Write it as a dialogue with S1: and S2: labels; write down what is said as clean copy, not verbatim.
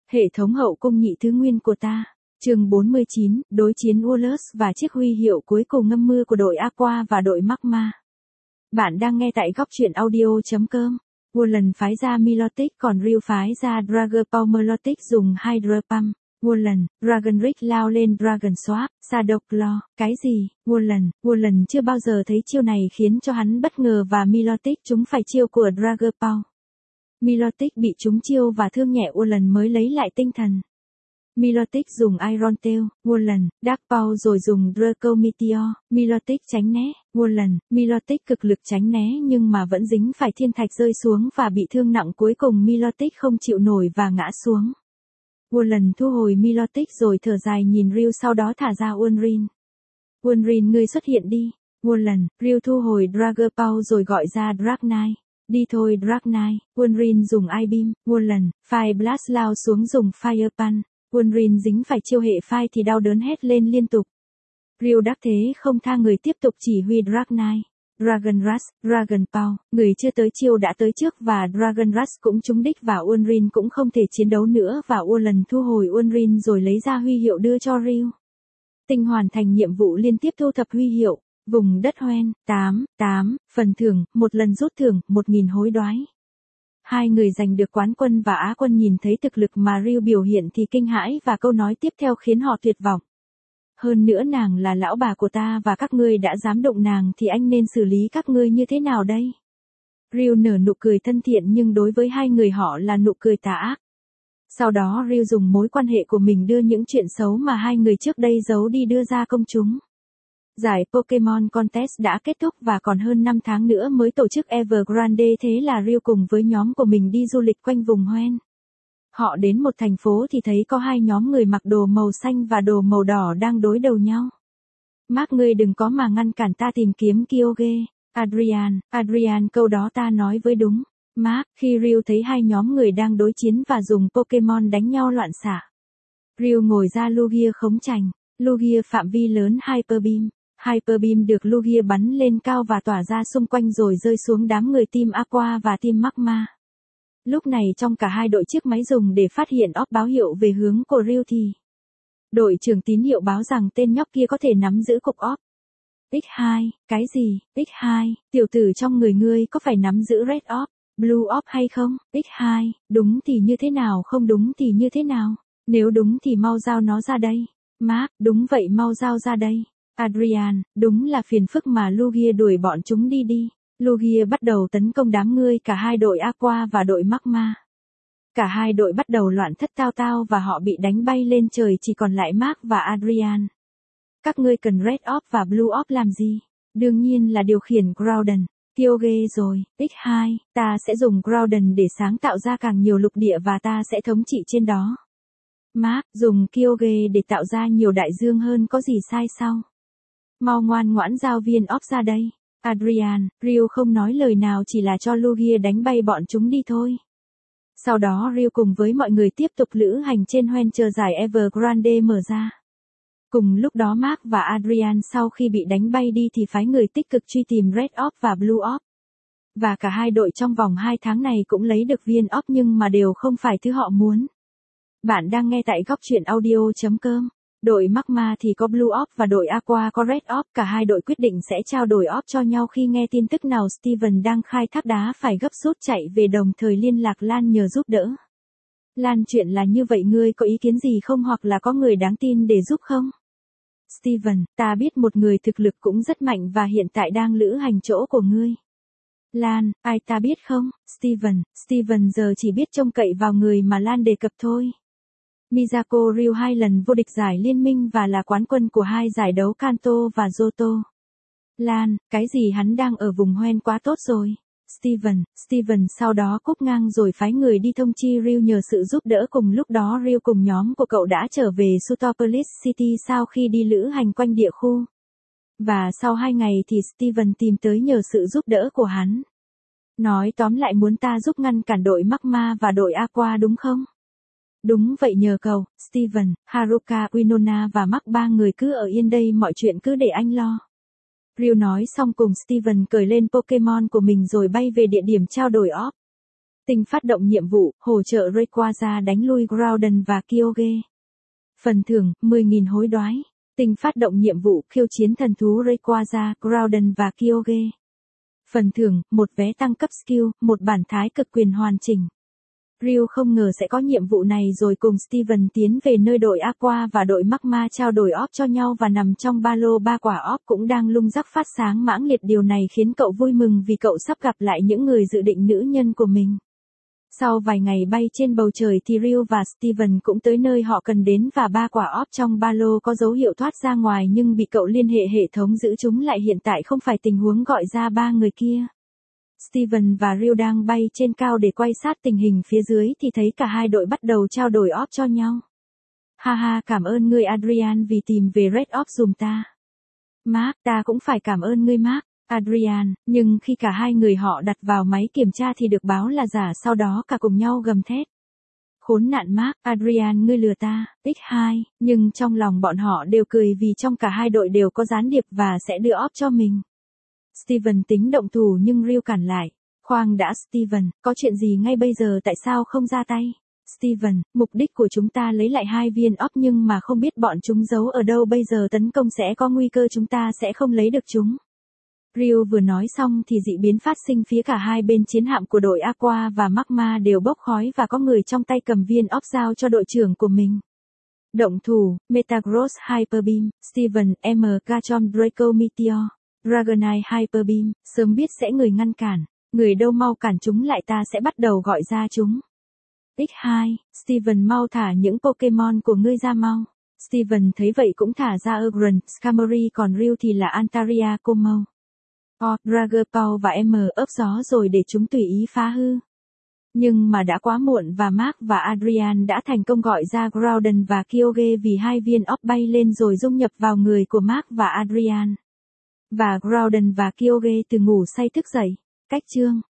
S1: Hệ thống hậu cung nhị thứ nguyên của ta. Chương 49, đối chiến Ullus và chiếc huy hiệu cuối cùng ngâm mưa của đội Aqua và đội Magma. Bạn đang nghe tại góc truyện audio.com. Woodland phái ra Milotic còn Ryu phái ra Dragapult. Milotic dùng Hydro Pump. Woodland, Dragon Rick lao lên Dragon Swap, Shadow Claw. Cái gì? Woodland chưa bao giờ thấy chiêu này khiến cho hắn bất ngờ và Milotic chúng phải chiêu của Dragapult. Milotic bị trúng chiêu và thương nhẹ. Woodland mới lấy lại tinh thần. Milotic dùng Iron Tail, Woodland, Dark Paw rồi dùng Draco Meteor, Milotic tránh né, Woodland, Milotic cực lực tránh né nhưng mà vẫn dính phải thiên thạch rơi xuống và bị thương nặng, cuối cùng Milotic không chịu nổi và ngã xuống. Woodland thu hồi Milotic rồi thở dài nhìn Ryu, sau đó thả ra Unrin. Unrin, ngươi xuất hiện đi. Woodland, Ryu thu hồi Dragapult rồi gọi ra Dark Knight. Đi thôi Dark Knight. Unrin dùng I-Beam, Woodland, Fire Blast lao xuống dùng Fire Punch. Unrin dính phải chiêu hệ phai thì đau đớn hét lên liên tục. Ryu đắc thế không tha người tiếp tục chỉ huy Dark Knight. Dragon Rush, Dragon Paw, người chưa tới chiêu đã tới trước và Dragon Rush cũng trúng đích và Unrin cũng không thể chiến đấu nữa và Woodland thu hồi Unrin rồi lấy ra huy hiệu đưa cho Ryu. Tinh hoàn thành nhiệm vụ liên tiếp thu thập huy hiệu. Vùng đất hoen, 8, phần thưởng, một lần rút thưởng, 1000 hối đoái. Hai người giành được quán quân và Á quân nhìn thấy thực lực mà Ryu biểu hiện thì kinh hãi và câu nói tiếp theo khiến họ tuyệt vọng. Hơn nữa nàng là lão bà của ta và các ngươi đã dám động nàng thì anh nên xử lý các ngươi như thế nào đây? Ryu nở nụ cười thân thiện nhưng đối với hai người họ là nụ cười tà ác. Sau đó Ryu dùng mối quan hệ của mình đưa những chuyện xấu mà hai người trước đây giấu đi đưa ra công chúng. Giải Pokemon Contest đã kết thúc và còn hơn 5 tháng nữa mới tổ chức Evergrande, thế là Ryu cùng với nhóm của mình đi du lịch quanh vùng hoen. Họ đến một thành phố thì thấy có hai nhóm người mặc đồ màu xanh và đồ màu đỏ đang đối đầu nhau. Mark, ngươi đừng có mà ngăn cản ta tìm kiếm Kyogre. Adrian, câu đó ta nói với đúng. Mark, khi Ryu thấy hai nhóm người đang đối chiến và dùng Pokemon đánh nhau loạn xạ. Ryu ngồi ra Lugia khống chành. Lugia phạm vi lớn Hyper Beam. Hyper Beam được Lugia bắn lên cao và tỏa ra xung quanh rồi rơi xuống đám người team Aqua và team Magma. Lúc này trong cả hai đội chiếc máy dùng để phát hiện orb báo hiệu về hướng của Ryu thì đội trưởng tín hiệu báo rằng tên nhóc kia có thể nắm giữ cục orb. X2, cái gì? X2, tiểu tử trong người ngươi có phải nắm giữ Red Orb, Blue Orb hay không? X2, đúng thì như thế nào, không đúng thì như thế nào? Nếu đúng thì mau giao nó ra đây. Mark, đúng vậy, mau giao ra đây. Adrian, đúng là phiền phức mà Lugia, đuổi bọn chúng đi. Lugia bắt đầu tấn công đám ngươi, cả hai đội Aqua và đội Magma. Cả hai đội bắt đầu loạn thất tao và họ bị đánh bay lên trời, chỉ còn lại Mark và Adrian. Các ngươi cần Red Orb và Blue Orb làm gì? Đương nhiên là điều khiển Groudon. Kyogre rồi, X2, ta sẽ dùng Groudon để sáng tạo ra càng nhiều lục địa và ta sẽ thống trị trên đó. Mark, dùng Kyogre để tạo ra nhiều đại dương hơn có gì sai sao? Mau ngoan ngoãn giao viên orb ra đây. Adrian, Ryu không nói lời nào, chỉ là cho Lugia đánh bay bọn chúng đi thôi. Sau đó Ryu cùng với mọi người tiếp tục lữ hành trên hoen chờ giải Evergrande mở ra. Cùng lúc đó Mark và Adrian sau khi bị đánh bay đi thì phái người tích cực truy tìm Red Orb và Blue Orb. Và cả hai đội trong vòng 2 tháng này cũng lấy được viên orb nhưng mà đều không phải thứ họ muốn. Bạn đang nghe tại góc truyện audio.com. Đội Magma thì có Blue Orb và đội Aqua có Red Orb, cả hai đội quyết định sẽ trao đổi orb cho nhau. Khi nghe tin tức nào Steven đang khai thác đá phải gấp rút chạy về, đồng thời liên lạc Lan nhờ giúp đỡ. Lan, chuyện là như vậy, ngươi có ý kiến gì không, hoặc là có người đáng tin để giúp không? Steven, ta biết một người thực lực cũng rất mạnh và hiện tại đang lữ hành chỗ của ngươi. Lan, ai ta biết không? Steven giờ chỉ biết trông cậy vào người mà Lan đề cập thôi. Miyako Ryu 2 lần vô địch giải liên minh và là quán quân của 2 giải đấu Kanto và Johto. Lan, cái gì, hắn đang ở vùng hoen quá tốt rồi. Steven sau đó cúp ngang rồi phái người đi thông chi Ryu nhờ sự giúp đỡ. Cùng lúc đó Ryu cùng nhóm của cậu đã trở về Sutopolis City sau khi đi lữ hành quanh địa khu. Và sau 2 ngày thì Steven tìm tới nhờ sự giúp đỡ của hắn. Nói tóm lại muốn ta giúp ngăn cản đội Magma và đội Aqua đúng không? Đúng vậy, nhờ cậu, Steven, Haruka, Winona và Mark, 3 người cứ ở yên đây, mọi chuyện cứ để anh lo. Ryu nói xong cùng Steven cởi lên Pokemon của mình rồi bay về địa điểm trao đổi orb. Tinh phát động nhiệm vụ, hỗ trợ Rayquaza đánh lui Groudon và Kyogre. Phần thưởng, 10.000 hối đoái. Tinh phát động nhiệm vụ, khiêu chiến thần thú Rayquaza, Groudon và Kyogre. Phần thưởng, một vé tăng cấp skill, một bản thái cực quyền hoàn chỉnh. Ryu không ngờ sẽ có nhiệm vụ này rồi cùng Steven tiến về nơi đội Aqua và đội Magma trao đổi orb cho nhau và nằm trong ba lô 3 quả orb cũng đang lung rắc phát sáng mãng liệt. Điều này khiến cậu vui mừng vì cậu sắp gặp lại những người dự định nữ nhân của mình. Sau vài ngày bay trên bầu trời thì Ryu và Steven cũng tới nơi họ cần đến và 3 quả orb trong ba lô có dấu hiệu thoát ra ngoài nhưng bị cậu liên hệ thống giữ chúng lại. Hiện tại không phải tình huống gọi ra 3 người kia. Steven và Ryu đang bay trên cao để quan sát tình hình phía dưới thì thấy cả hai đội bắt đầu trao đổi orb cho nhau. Haha, cảm ơn ngươi Adrian vì tìm về Red Orb dùm ta. Mark, ta cũng phải cảm ơn ngươi Mark. Adrian, nhưng khi cả hai người họ đặt vào máy kiểm tra thì được báo là giả, sau đó cả cùng nhau gầm thét. Khốn nạn Mark, Adrian ngươi lừa ta, x2, nhưng trong lòng bọn họ đều cười vì trong cả hai đội đều có gián điệp và sẽ đưa orb cho mình. Steven tính động thủ nhưng Ryu cản lại. Khoan đã Steven, có chuyện gì ngay bây giờ, tại sao không ra tay? Steven, mục đích của chúng ta lấy lại 2 viên orb nhưng mà không biết bọn chúng giấu ở đâu, bây giờ tấn công sẽ có nguy cơ chúng ta sẽ không lấy được chúng. Ryu vừa nói xong thì dị biến phát sinh phía cả hai bên. Chiến hạm của đội Aqua và Magma đều bốc khói và có người trong tay cầm viên orb giao cho đội trưởng của mình. Động thủ, Metagross Hyper Beam, Steven M. Gachom Draco Meteor, Dragonite Hyper Beam, sớm biết sẽ người ngăn cản, người đâu mau cản chúng lại, ta sẽ bắt đầu gọi ra chúng. X2, Steven mau thả những Pokemon của ngươi ra mau. Steven thấy vậy cũng thả ra Ugran, Skarmory, còn Ryu thì là Antaria Como. Dragapult và M ấp gió rồi để chúng tùy ý phá hư. Nhưng mà đã quá muộn và Mark và Adrian đã thành công gọi ra Groudon và Kyogre vì 2 viên orb bay lên rồi dung nhập vào người của Mark và Adrian. Và Groudon và Kyogre từ ngủ say thức dậy. Cách chương